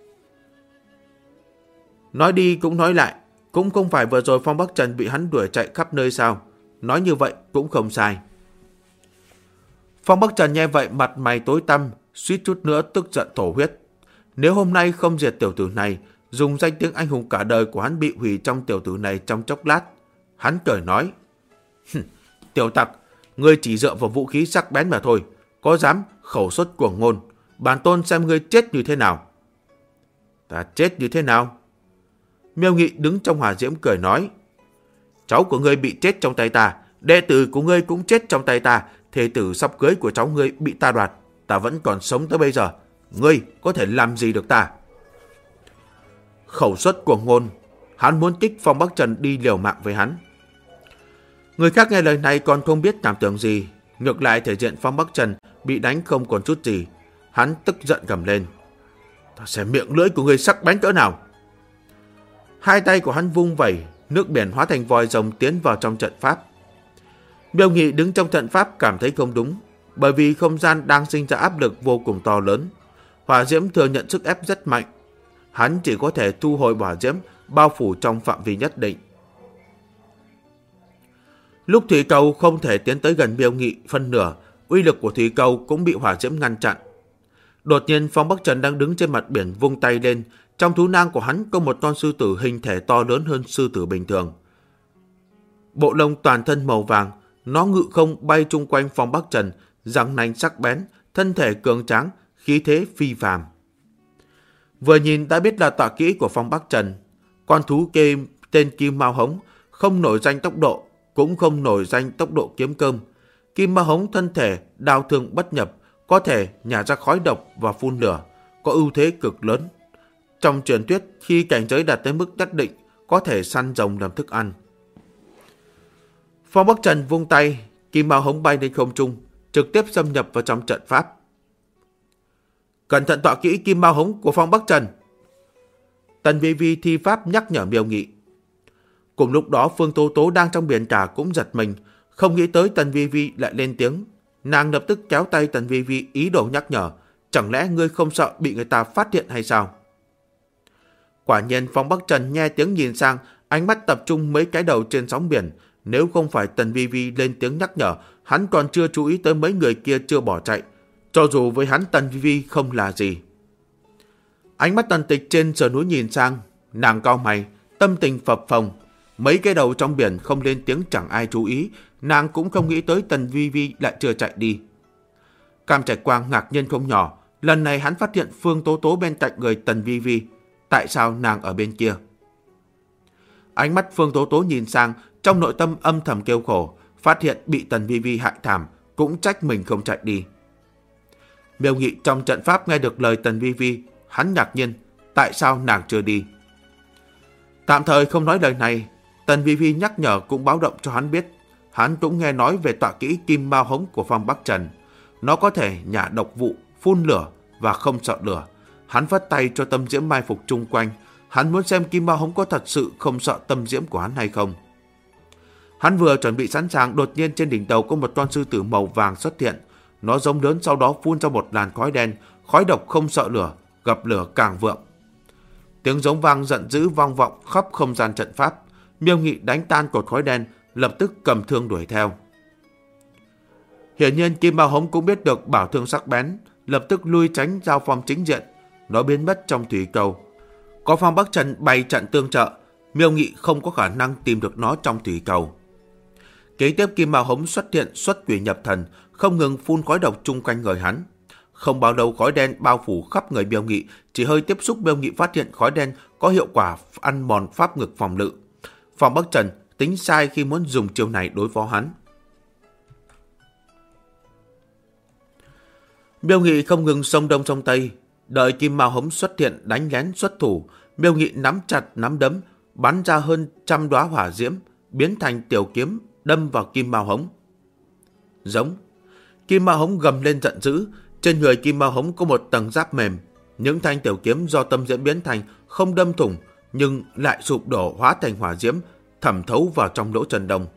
S1: Nói đi cũng nói lại, cũng không phải vừa rồi Phong Bắc Trần bị hắn đuổi chạy khắp nơi sao? Nói như vậy cũng không sai. Phong Bắc Trần nghe vậy mặt mày tối tăm, suýt chút nữa tức giận thổ huyết. Nếu hôm nay không diệt tiểu tử này, dùng danh tiếng anh hùng cả đời của hắn bị hủy trong tiểu tử này trong chốc lát. Hắn cười nói: Tiểu tặc, ngươi chỉ dựa vào vũ khí sắc bén mà thôi, có dám khẩu xuất cuồng ngôn, bản tôn xem ngươi chết như thế nào. Ta chết như thế nào? Miêu Nghị đứng trong hỏa diễm cười nói: Cháu của ngươi bị chết trong tay ta, đệ tử của ngươi cũng chết trong tay ta, thê tử sắp cưới của cháu ngươi bị ta đoạt, ta vẫn còn sống tới bây giờ, ngươi có thể làm gì được ta? Khẩu xuất cuồng ngôn, hắn muốn kích Phong Bắc Trần đi liều mạng với hắn. Người khác nghe lời này còn không biết cảm tưởng gì, ngược lại thể diện Phong Bắc Trần bị đánh không còn chút gì. Hắn tức giận gầm lên: Ta xem miệng lưỡi của ngươi sắc bén cỡ nào. Hai tay của hắn vung vẩy, nước biển hóa thành vòi rồng tiến vào trong trận pháp. Miêu Nghị đứng trong trận pháp cảm thấy không đúng, bởi vì không gian đang sinh ra áp lực vô cùng to lớn. Hỏa diễm thừa nhận sức ép rất mạnh. Hắn chỉ có thể thu hồi hỏa diễm bao phủ trong phạm vi nhất định. Lúc thủy cầu không thể tiến tới gần Miêu Nghị phân nửa, uy lực của thủy cầu cũng bị hỏa diễm ngăn chặn. Đột nhiên Phong Bắc Trần đang đứng trên mặt biển vung tay lên, trong thú nang của hắn có một con sư tử hình thể to lớn hơn sư tử bình thường. Bộ lông toàn thân màu vàng, nó ngự không bay chung quanh Phong Bắc Trần, răng nanh sắc bén, thân thể cường tráng, khí thế phi phàm. Vừa nhìn đã biết là tọa kỹ của Phong Bắc Trần. Con thú kia tên Kim Mao Hống, không nổi danh tốc độ, cũng không nổi danh tốc độ kiếm cơm. Kim Mao Hống thân thể đao thương bất nhập, có thể nhả ra khói độc và phun lửa, có ưu thế cực lớn. Trong truyền thuyết, khi cảnh giới đạt tới mức nhất định, có thể săn rồng làm thức ăn. Phong Bắc Trần vung tay, Kim Mao Hống bay lên không trung, trực tiếp xâm nhập vào trong trận pháp. Cẩn thận tọa kỹ Kim Mao Hống của Phong Bắc Trần. Tần Vi Vi thi pháp nhắc nhở Miêu Nghị. Cùng lúc đó Phương Tố Tố đang trong biển cả cũng giật mình, không nghĩ tới Tần Vi Vi lại lên tiếng. Nàng lập tức kéo tay Tần Vi Vi ý đồ nhắc nhở, chẳng lẽ ngươi không sợ bị người ta phát hiện hay sao? Quả nhiên Phong Bắc Trần nghe tiếng nhìn sang, ánh mắt tập trung mấy cái đầu trên sóng biển. Nếu không phải Tần Vi Vi lên tiếng nhắc nhở, hắn còn chưa chú ý tới mấy người kia chưa bỏ chạy. Cho dù với hắn Tần Vi Vi không là gì. Ánh mắt Tần Tịch trên sườn núi nhìn sang, nàng cau mày, tâm tình phập phồng. Mấy cái đầu trong biển không lên tiếng chẳng ai chú ý, nàng cũng không nghĩ tới Tần Vi Vi lại chưa chạy đi. Cam Trạch Quang ngạc nhiên không nhỏ, lần này hắn phát hiện Phương Tố Tố bên cạnh người Tần Vi Vi. Tại sao nàng ở bên kia? Ánh mắt Phương Tố Tố nhìn sang, trong nội tâm âm thầm kêu khổ, phát hiện bị Tần Vi Vi hại thảm, cũng trách mình không chạy đi. Miêu Nghị trong trận pháp nghe được lời Tần Vi Vi, hắn ngạc nhiên, tại sao nàng chưa đi? Tạm thời không nói lời này, Tần Vi Vi nhắc nhở cũng báo động cho hắn biết, hắn cũng nghe nói về tọa kỹ Kim Mao Hống của Phong Bắc Trần. Nó có thể nhả độc vụ, phun lửa và không sợ lửa. Hắn vất tay cho tâm diễm mai phục chung quanh, hắn muốn xem Kim Mao Hống có thật sự không sợ tâm diễm của hắn hay không. Hắn vừa chuẩn bị sẵn sàng, đột nhiên trên đỉnh đầu có một con sư tử màu vàng xuất hiện. Nó giống lớn, sau đó phun ra một làn khói đen, khói độc không sợ lửa, gặp lửa càng vượng. Tiếng giống vang giận dữ vang vọng khắp không gian trận pháp. Miêu Nghị đánh tan cột khói đen, lập tức cầm thương đuổi theo. Hiển nhiên Kim Mao Hống cũng biết được bảo thương sắc bén, lập tức lui tránh giao phong chính diện. Nó biến mất trong thủy cầu. Có Phong Bắc Trần bày trận tương trợ, Miêu Nghị không có khả năng tìm được nó trong thủy cầu. Kế tiếp Kim Mao Hống xuất hiện xuất quỷ nhập thần, không ngừng phun khói độc chung quanh người hắn. Không bao lâu khói đen bao phủ khắp người Miêu Nghị, chỉ hơi tiếp xúc Miêu Nghị phát hiện khói đen có hiệu quả ăn mòn pháp ngực phòng ngự. Phong Bắc Trần tính sai khi muốn dùng chiêu này đối phó hắn. Miêu Nghị không ngừng xông đông xông tây, đợi Kim Mao Hống xuất hiện đánh lén xuất thủ, Miêu Nghị nắm chặt nắm đấm, bắn ra hơn 100 đóa hỏa diễm, biến thành tiểu kiếm đâm vào Kim Mao Hống. Giống. Kim Mao Hống gầm lên giận dữ, trên người Kim Mao Hống có một tầng giáp mềm, những thanh tiểu kiếm do tâm diễm biến thành không đâm thủng nhưng lại sụp đổ hóa thành hỏa diễm, thẩm thấu vào trong lỗ chân đông.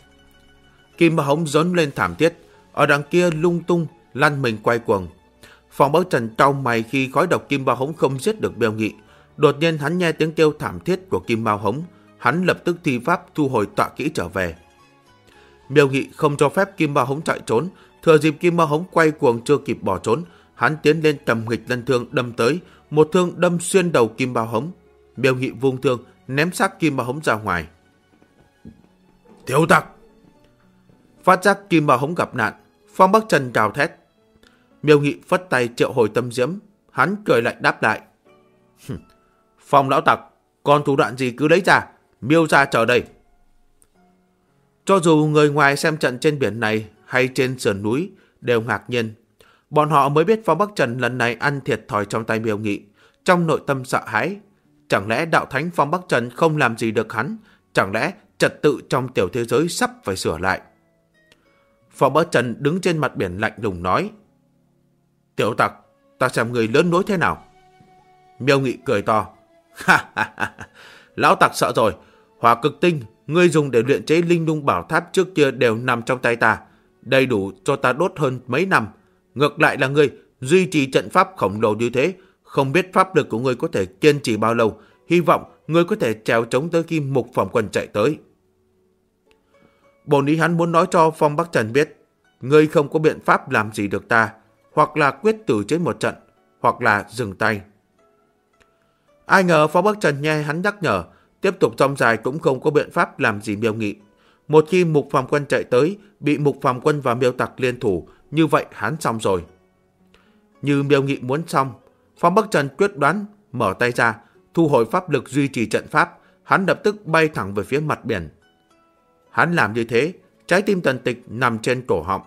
S1: Kim Mao Hống rống lên thảm thiết, ở đằng kia lung tung lăn mình quay cuồng. Phong Bắc Trần cau mày khi khói độc Kim Mao Hống không giết được Miêu Nghị. Đột nhiên hắn nghe tiếng kêu thảm thiết của Kim Mao Hống, hắn lập tức thi pháp thu hồi tọa kỹ trở về. Miêu Nghị không cho phép Kim Mao Hống chạy trốn, thừa dịp Kim Mao Hống quay cuồng chưa kịp bỏ trốn, hắn tiến lên cầm nghịch lân thương đâm tới, một thương đâm xuyên đầu Kim Mao Hống. Miêu Nghị vung thương ném xác Kim Mao Hống ra ngoài. Tiểu tặc! Phát giác Kim Mao Hống gặp nạn, Phong Bắc Trần gào thét. Miêu Nghị phất tay triệu hồi tâm diễm, hắn cười lạnh đáp lại. Phong lão tặc, còn thủ đoạn gì cứ lấy ra, Miêu ra chờ đây. Cho dù người ngoài xem trận trên biển này hay trên sườn núi đều ngạc nhiên. Bọn họ mới biết Phong Bắc Trần lần này ăn thiệt thòi trong tay Miêu Nghị, trong nội tâm sợ hãi. Chẳng lẽ đạo thánh Phong Bắc Trần không làm gì được hắn? Chẳng lẽ trật tự trong tiểu thế giới sắp phải sửa lại? Phong Bắc Trần đứng trên mặt biển lạnh lùng nói. Tiểu tặc, ta xem người lớn lối thế nào. Miêu Nghị cười to. Lão tặc sợ rồi, hỏa cực tinh ngươi dùng để luyện chế linh lung bảo tháp trước kia đều nằm trong tay ta, đầy đủ cho ta đốt hơn mấy năm. Ngược lại là ngươi duy trì trận pháp khổng lồ như thế, không biết pháp lực của ngươi có thể kiên trì bao lâu, hy vọng ngươi có thể trèo chống tới khi Mục Phẩm Quân chạy tới. Bổn ý hắn muốn nói cho Phong Bắc Trần biết, ngươi không có biện pháp làm gì được ta, hoặc là quyết tử chiến một trận, hoặc là dừng tay. Ai ngờ Phong Bắc Trần nghe hắn nhắc nhở, tiếp tục rong dài cũng không có biện pháp làm gì Miêu Nghị. Một khi Mục Phẩm Quân chạy tới, bị Mục Phẩm Quân và Miêu Tặc liên thủ, như vậy hắn xong rồi. Như Miêu Nghị muốn xong, Phong Bắc Trần quyết đoán mở tay ra, thu hồi pháp lực duy trì trận pháp, hắn lập tức bay thẳng về phía mặt biển. Hắn làm như thế, trái tim Tần Tịch nằm trên cổ họng.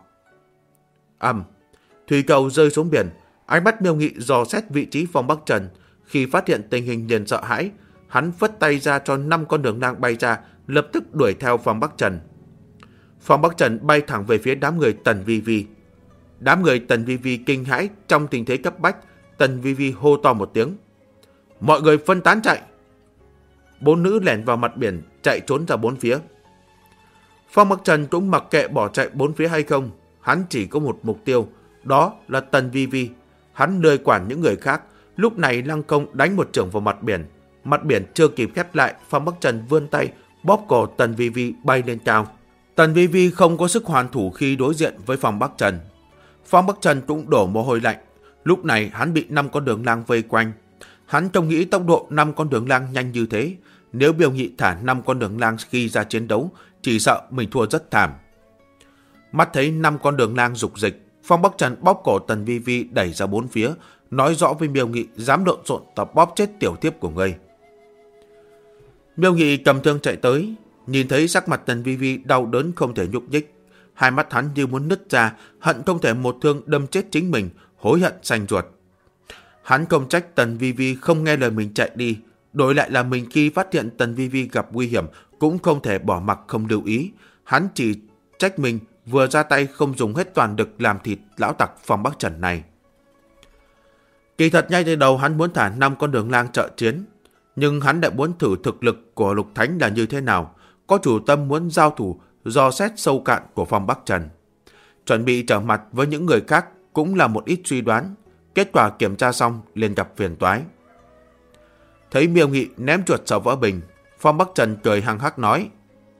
S1: Thủy cầu rơi xuống biển, ánh mắt Miêu Nghị dò xét vị trí Phong Bắc Trần. Khi phát hiện tình hình liền sợ hãi, hắn phất tay ra cho 5 con đường lang bay ra, lập tức đuổi theo Phong Bắc Trần. Phong Bắc Trần bay thẳng về phía đám người Tần Vi Vi. Đám người Tần Vi Vi kinh hãi, trong tình thế cấp bách, Tần Vi Vi hô to một tiếng. Mọi người phân tán chạy. 4 nữ lẻn vào mặt biển, chạy trốn ra 4 phía. Phong Bắc Trần cũng mặc kệ bỏ chạy 4 phía hay không, hắn chỉ có một mục tiêu, đó là Tần Vi Vi. Hắn lười quản những người khác. Lúc này Lăng Công đánh một chưởng vào mặt biển chưa kịp khép lại, Phong Bắc Trần vươn tay bóp cổ Tần Vi Vi bay lên cao. Tần Vi Vi không có sức hoàn thủ khi đối diện với Phong Bắc Trần. Phong Bắc Trần cũng đổ mồ hôi lạnh. Lúc này hắn bị 5 con đường lang vây quanh. Hắn không nghĩ tốc độ 5 con đường lang nhanh như thế. Nếu Miêu Nghị thả 5 con đường lang khi ra chiến đấu, chỉ sợ mình thua rất thảm. Mắt thấy 5 con đường lang dục dịch, Phong Bắc Trần bóp cổ Tần Vi Vi đẩy ra 4 phía, nói rõ với Miêu Nghị dám lộn xộn tập bóp chết tiểu thiếp của ngươi. Miêu Nghị cầm thương chạy tới, nhìn thấy sắc mặt Tần Vi Vi đau đớn không thể nhúc nhích, hai mắt hắn như muốn nứt ra, hận không thể một thương đâm chết chính mình, hối hận sành ruột. Hắn không trách Tần Vi Vi không nghe lời mình chạy đi, đổi lại là mình khi phát hiện Tần Vi Vi gặp nguy hiểm cũng không thể bỏ mặc không lưu ý. Hắn chỉ trách mình vừa ra tay không dùng hết toàn lực làm thịt lão tặc Phong Bắc Trần này. Kỳ thật ngay từ đầu hắn muốn thả 5 con đường lang trợ chiến, nhưng hắn lại muốn thử thực lực của Lục Thánh là như thế nào, có chủ tâm muốn giao thủ dò xét sâu cạn của Phong Bắc Trần. Chuẩn bị trở mặt với những người khác cũng là một ít suy đoán. Kết quả kiểm tra xong liền gặp phiền toái. Thấy Miêu Nghị ném chuột sợ vỡ bình, Phong Bắc Trần cười hăng hắc nói: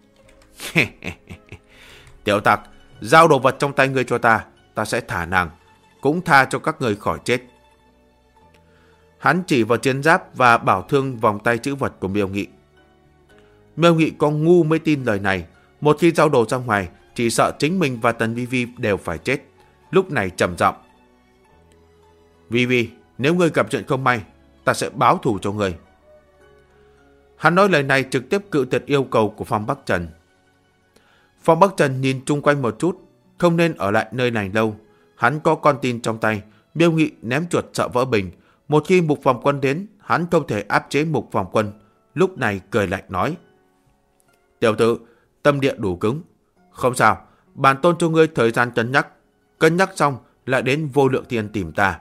S1: Tiểu tặc, giao đồ vật trong tay ngươi cho ta, ta sẽ thả nàng, cũng tha cho các người khỏi chết. Hắn chỉ vào chiến giáp và bảo thương vòng tay chữ vật của Miêu Nghị. Miêu Nghị con ngu mới tin lời này. Một khi giao đồ ra ngoài, chỉ sợ chính mình và Tần Vi Vi đều phải chết. Lúc này trầm giọng: Vi Vi, nếu ngươi gặp chuyện không may, ta sẽ báo thù cho ngươi. Hắn nói lời này trực tiếp cự tuyệt yêu cầu của Phong Bắc Trần. Phong Bắc Trần nhìn chung quanh một chút, không nên ở lại nơi này lâu. Hắn có con tin trong tay, Miêu Nghị ném chuột sợ vỡ bình. Một khi Mục Phòng Quân đến, hắn không thể áp chế Mục Phòng Quân. Lúc này cười lạnh nói: Tiểu tử, tâm địa đủ cứng. Không sao, bản tôn cho ngươi thời gian cân nhắc xong lại đến Vô Lượng Thiên tìm ta.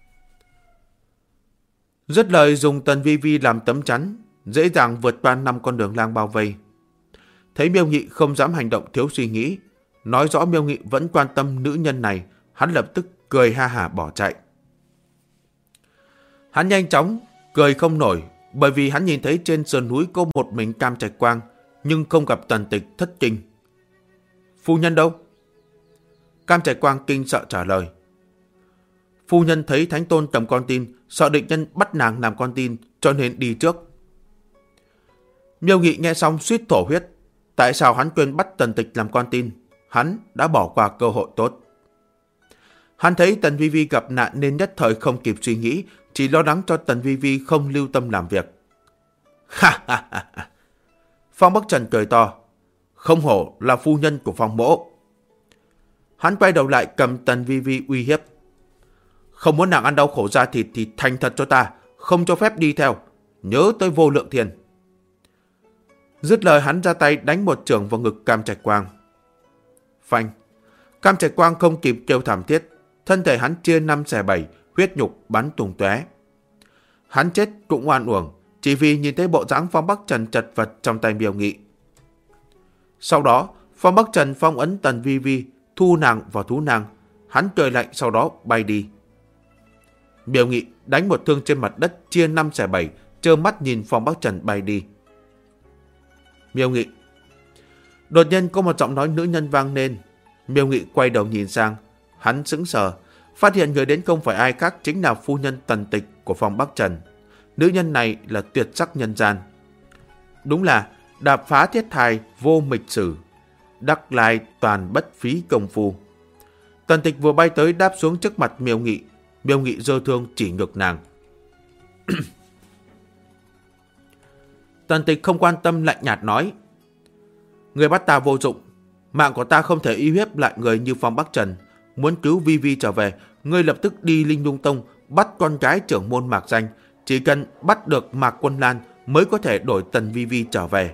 S1: Dứt lời dùng Tần Vi Vi làm tấm chắn, dễ dàng vượt qua 5 con đường lang bao vây. Thấy Miêu Nghị không dám hành động thiếu suy nghĩ, nói rõ Miêu Nghị vẫn quan tâm nữ nhân này, hắn lập tức cười ha hả bỏ chạy. Hắn nhanh chóng cười không nổi, bởi vì hắn nhìn thấy trên sườn núi có một mình Cam Trạch Quang, nhưng không gặp Tần Tịch thất kinh. Phu nhân đâu? Cam Trạch Quang kinh sợ trả lời: Phu nhân thấy Thánh Tôn cầm con tin, sợ địch nhân bắt nàng làm con tin, cho nên đi trước. Miêu Nghị nghe xong suýt thổ huyết. Tại sao hắn quên bắt Tần Tịch làm con tin? Hắn đã bỏ qua cơ hội tốt. Hắn thấy Tần Vi Vi gặp nạn nên nhất thời không kịp suy nghĩ, chỉ lo lắng cho Tần Vi Vi không lưu tâm làm việc. Ha ha ha! Phong Bắc Trần cười to: Không hổ là phu nhân của Phong mỗ. Hắn quay đầu lại cầm Tần Vi Vi uy hiếp: Không muốn nàng ăn đau khổ da thịt thì thành thật cho ta, không cho phép đi theo. Nhớ tới Vô Lượng Thiên. Dứt lời hắn ra tay đánh một chưởng vào ngực Cam Trạch Quang. Phanh! Cam Trạch Quang không kịp kêu thảm thiết, thân thể hắn chia 5 xẻ 7, huyết nhục bắn tung tóe. Hắn chết cũng oan uổng, chỉ vì nhìn thấy bộ dáng Phong Bắc Trần chật vật trong tay Miêu Nghị. Sau đó, Phong Bắc Trần phong ấn Tần Vi Vi, thu nàng vào thú nàng. Hắn cười lạnh sau đó bay đi. Miêu Nghị đánh một thương trên mặt đất chia 5 xẻ 7, trơ mắt nhìn Phong Bắc Trần bay đi. Miêu Nghị. Đột nhiên có một giọng nói nữ nhân vang lên. Miêu Nghị quay đầu nhìn sang, hắn sững sờ, phát hiện người đến không phải ai khác chính là phu nhân Tần Tịch của Phong Bắc Trần. Nữ nhân này là tuyệt sắc nhân gian. Đúng là đạp phá thiết thai vô mịch sử, đắc lai toàn bất phí công phu. Tần Tịch vừa bay tới đáp xuống trước mặt Miêu Nghị. Miêu Nghị giơ thương chỉ ngực nàng. Tần Tịch không quan tâm lạnh nhạt nói: Người bắt ta vô dụng, mạng của ta không thể uy hiếp lại người như Phong Bắc Trần. Muốn cứu Vi Vi trở về, ngươi lập tức đi Linh Lung Tông bắt con gái trưởng môn Mạc Danh. Chỉ cần bắt được Mạc Quân Lan mới có thể đổi Tần Vi Vi trở về.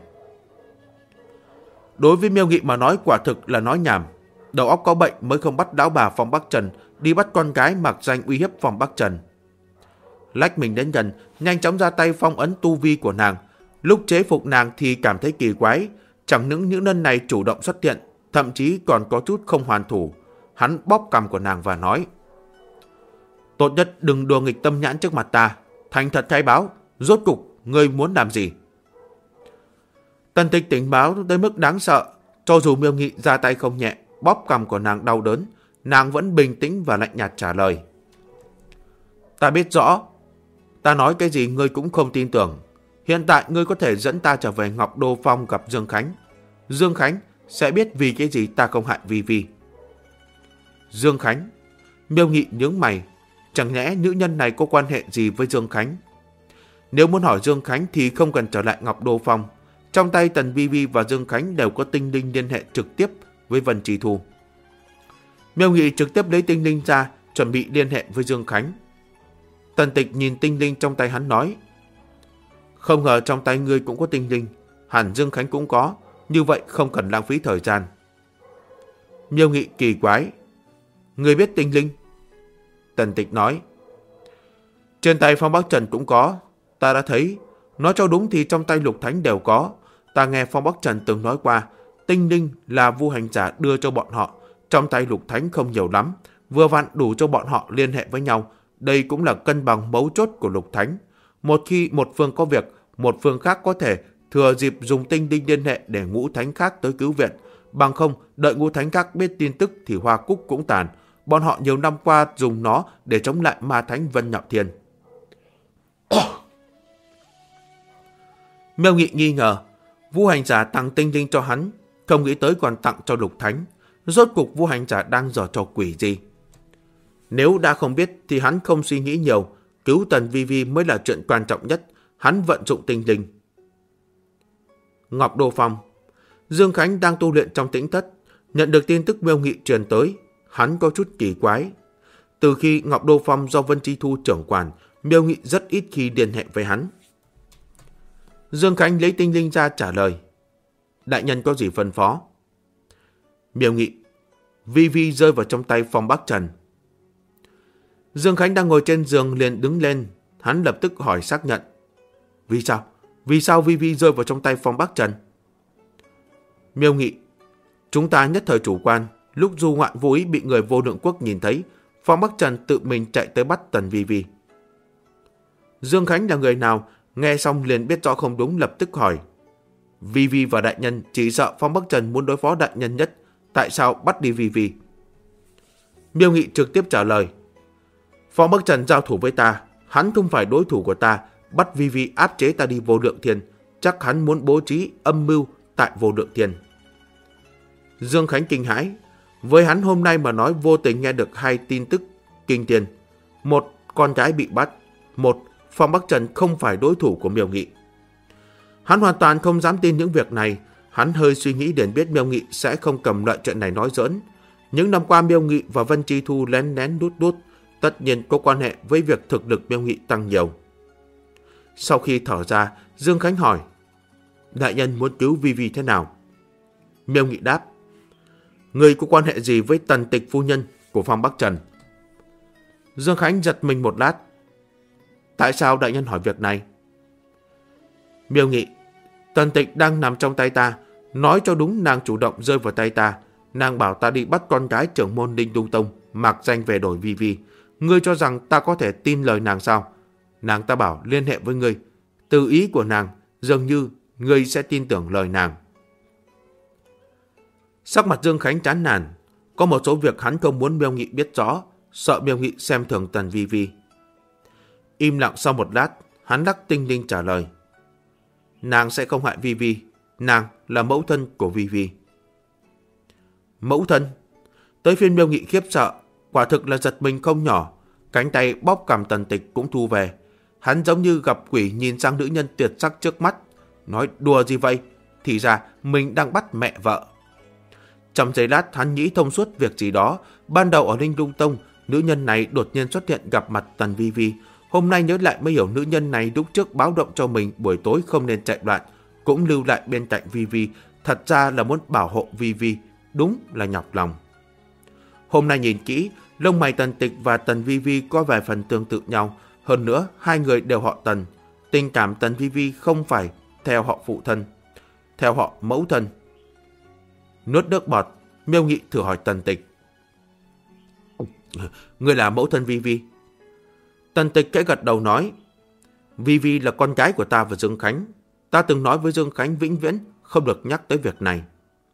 S1: Đối với Miêu Nghị mà nói quả thực là nói nhảm. Đầu óc có bệnh mới không bắt lão bà Phong Bắc Trần đi bắt con gái Mạc Danh uy hiếp Phong Bắc Trần. Lách mình đến gần, nhanh chóng ra tay phong ấn tu vi của nàng. Lúc chế phục nàng thì cảm thấy kỳ quái, chẳng những nữ nhân này chủ động xuất hiện, thậm chí còn có chút không hoàn thủ. Hắn bóp cằm của nàng và nói: Tốt nhất đừng đùa nghịch tâm nhãn trước mặt ta, thành thật khai báo, rốt cục ngươi muốn làm gì? Tần Tịch tỉnh báo tới mức đáng sợ, cho dù Miêu Nghị ra tay không nhẹ, bóp cằm của nàng đau đớn, nàng vẫn bình tĩnh và lạnh nhạt trả lời: Ta biết rõ, ta nói cái gì ngươi cũng không tin tưởng. Hiện tại ngươi có thể dẫn ta trở về Ngọc Đô Phong gặp Dương Khánh. Dương Khánh sẽ biết vì cái gì ta không hại Vi Vi. Dương Khánh? Miêu Nghị nhướng mày, chẳng lẽ nữ nhân này có quan hệ gì với Dương Khánh? Nếu muốn hỏi Dương Khánh thì không cần trở lại Ngọc Đô Phong. Trong tay Tần Vi Vi và Dương Khánh đều có tinh linh liên hệ trực tiếp với Vân Trì Thu. Miêu Nghị trực tiếp lấy tinh linh ra, chuẩn bị liên hệ với Dương Khánh. Tần Tịch nhìn tinh linh trong tay hắn nói: Không ngờ trong tay ngươi cũng có tinh linh, hẳn Dương Khánh cũng có, như vậy không cần lãng phí thời gian. Miêu Nghị kỳ quái: Ngươi biết tinh linh? Tần Tịch nói: Trên tay Phong Bắc Trần cũng có, ta đã thấy. Nói cho đúng thì trong tay Lục Thánh đều có. Ta nghe Phong Bắc Trần từng nói qua, tinh linh là Vu hành giả đưa cho bọn họ, trong tay Lục Thánh không nhiều lắm, vừa vặn đủ cho bọn họ liên hệ với nhau. Đây cũng là cân bằng mấu chốt của Lục Thánh. Một khi một phương có việc, một phương khác có thể thừa dịp dùng tinh linh liên hệ để ngũ thánh khác tới cứu viện. Bằng không, đợi ngũ thánh khác biết tin tức thì hoa cúc cũng tàn. Bọn họ nhiều năm qua dùng nó để chống lại ma thánh Vân Nhạo Thiên. Miêu Nghị nghi ngờ, Vu hành giả tặng tinh linh cho hắn, không nghĩ tới còn tặng cho Lục Thánh. Rốt cuộc Vu hành giả đang giở trò quỷ gì? Nếu đã không biết thì hắn không suy nghĩ nhiều, cứu Tần Vi Vi mới là chuyện quan trọng nhất. Hắn vận dụng tinh linh. Ngọc Đô Phong. Dương Khánh đang tu luyện trong tĩnh thất, nhận được tin tức Miêu Nghị truyền tới, hắn có chút kỳ quái. Từ khi Ngọc Đô Phong do Vân Chi Thu trưởng quản, Miêu Nghị rất ít khi liên hệ với hắn. Dương Khánh lấy tinh linh ra trả lời. Đại nhân có gì phân phó? Miêu Nghị. Vi Vi rơi vào trong tay Phong Bắc Trần. Dương Khánh đang ngồi trên giường liền đứng lên, hắn lập tức hỏi xác nhận. Vì sao? Vì sao Vi Vi rơi vào trong tay Phong Bắc Trần? Miêu Nghị. Chúng ta nhất thời chủ quan, lúc du ngoạn vô ý bị người Vô Lượng Quốc nhìn thấy, Phong Bắc Trần tự mình chạy tới bắt Tần Vi Vi. Dương Khánh là người nào, nghe xong liền biết rõ không đúng, lập tức hỏi. Vi Vi và đại nhân chỉ sợ Phong Bắc Trần muốn đối phó đại nhân nhất, tại sao bắt đi Vi Vi? Miêu Nghị trực tiếp trả lời. Phong Bắc Trần giao thủ với ta, hắn không phải đối thủ của ta, bắt Vi Vi áp chế ta đi Vô Lượng Thiên, chắc hắn muốn bố trí âm mưu tại Vô Lượng Thiên. Dương Khánh kinh hãi, với hắn hôm nay mà nói vô tình nghe được hai tin tức kinh thiên. Một, con gái bị bắt. Một, Phong Bắc Trần không phải đối thủ của Miêu Nghị. Hắn hoàn toàn không dám tin những việc này. Hắn hơi suy nghĩ để biết Miêu Nghị sẽ không cầm loại chuyện này nói giỡn. Những năm qua Miêu Nghị và Vân Chi Thu lén lén đút đút, tất nhiên có quan hệ với việc thực lực Miêu Nghị tăng nhiều. Sau khi thở ra, Dương Khánh hỏi. Đại nhân muốn cứu Vi Vi thế nào? Miêu Nghị đáp. Người có quan hệ gì với Tần Tịch phu nhân của Phong Bắc Trần? Dương Khánh giật mình một lát. Tại sao đại nhân hỏi việc này? Miêu Nghị. Tần Tịch đang nằm trong tay ta, nói cho đúng nàng chủ động rơi vào tay ta. Nàng bảo ta đi bắt con gái trưởng môn Linh Đung Tông, mặc danh về đổi Vi Vi. Ngươi cho rằng ta có thể tin lời nàng sao? Nàng ta bảo liên hệ với ngươi. Từ ý của nàng, dường như ngươi sẽ tin tưởng lời nàng. Sắc mặt Dương Khánh chán nản. Có một số việc hắn không muốn Miêu Nghị biết rõ, sợ Miêu Nghị xem thường Tần Vi Vi. Im lặng sau một lát, hắn lắc tinh linh trả lời. Nàng sẽ không hại Vi Vi, nàng là mẫu thân của Vi Vi. Mẫu thân? Tới phiên Miêu Nghị khiếp sợ, quả thực là giật mình không nhỏ. Cánh tay bóp cằm Tần Tịch cũng thu về. Hắn giống như gặp quỷ nhìn sang nữ nhân tuyệt sắc trước mắt. Nói đùa gì vậy? Thì ra mình đang bắt mẹ vợ. Trong giây lát hắn nghĩ thông suốt việc gì đó. Ban đầu ở Linh Lung Tông, nữ nhân này đột nhiên xuất hiện gặp mặt Tần Vi Vi. Hôm nay nhớ lại mới hiểu nữ nhân này lúc trước báo động cho mình buổi tối không nên chạy loạn, cũng lưu lại bên cạnh Vi Vi. Thật ra là muốn bảo hộ Vi Vi. Đúng là nhọc lòng. Hôm nay nhìn kỹ, lông mày Tần Tịch và Tần Vi Vi có vài phần tương tự nhau. Hơn nữa, hai người đều họ Tần. Tình cảm Tần Vi Vi không phải theo họ phụ thân, theo họ mẫu thân. Nuốt nước bọt, Miêu Nghị thử hỏi Tần Tịch. Người là mẫu thân Vi Vi? Tần Tịch kẽ gật đầu nói. Vi Vi là con gái của ta và Dương Khánh. Ta từng nói với Dương Khánh vĩnh viễn không được nhắc tới việc này.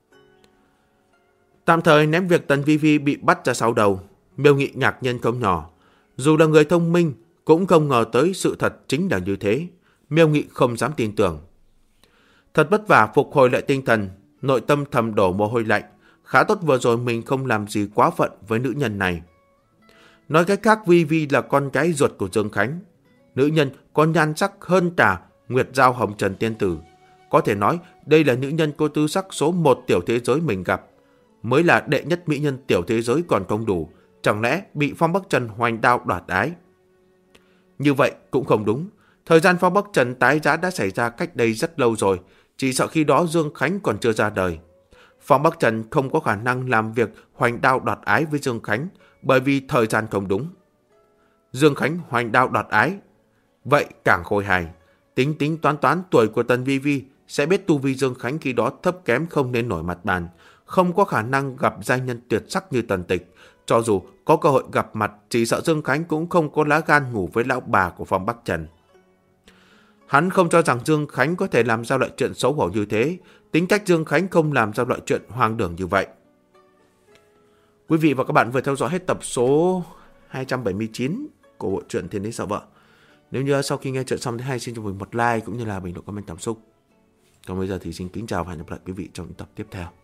S1: Tạm thời ném việc Tần Vi Vi bị bắt ra sau đầu. Miêu Nghị ngạc nhiên không nhỏ. Dù là người thông minh, cũng không ngờ tới sự thật chính là như thế. Miêu Nghị không dám tin tưởng. Thật vất vả phục hồi lại tinh thần, nội tâm thầm đổ mồ hôi lạnh. Khá tốt vừa rồi mình không làm gì quá phận với nữ nhân này. Nói cách khác, Vi Vi là con gái ruột của Dương Khánh. Nữ nhân có nhan sắc hơn cả Nguyệt Giao Hồng Trần Tiên Tử. Có thể nói đây là nữ nhân có tư sắc số 1 tiểu thế giới mình gặp. Mới là đệ nhất mỹ nhân tiểu thế giới còn không đủ. Chẳng lẽ bị Phong Bắc Trần hoành đao đoạt ái? Như vậy cũng không đúng. Thời gian Phong Bắc Trần tái giá đã xảy ra cách đây rất lâu rồi. Chỉ sợ khi đó Dương Khánh còn chưa ra đời. Phong Bắc Trần không có khả năng làm việc hoành đao đoạt ái với Dương Khánh, bởi vì thời gian không đúng. Dương Khánh hoành đao đoạt ái, vậy càng khôi hài. Tính tính toán toán tuổi của Tần Vi Vi sẽ biết tu vi Dương Khánh khi đó thấp kém không nên nổi mặt bàn, không có khả năng gặp giai nhân tuyệt sắc như Tần Tịch. Cho dù có cơ hội gặp mặt, chỉ sợ Dương Khánh cũng không có lá gan ngủ với lão bà của Phong Bắc Trần. Hắn không cho rằng Dương Khánh có thể làm ra loại chuyện xấu hổ như thế, tính cách Dương Khánh không làm ra loại chuyện hoang đường như vậy. Quý vị và các bạn vừa theo dõi hết tập số 279 của bộ truyện Thiên Đế Sợ Vợ. Nếu như sau khi nghe chuyện xong thì hãy xin cho mình một like cũng như là bình luận comment cảm xúc. Còn bây giờ thì xin kính chào và hẹn gặp lại quý vị trong những tập tiếp theo.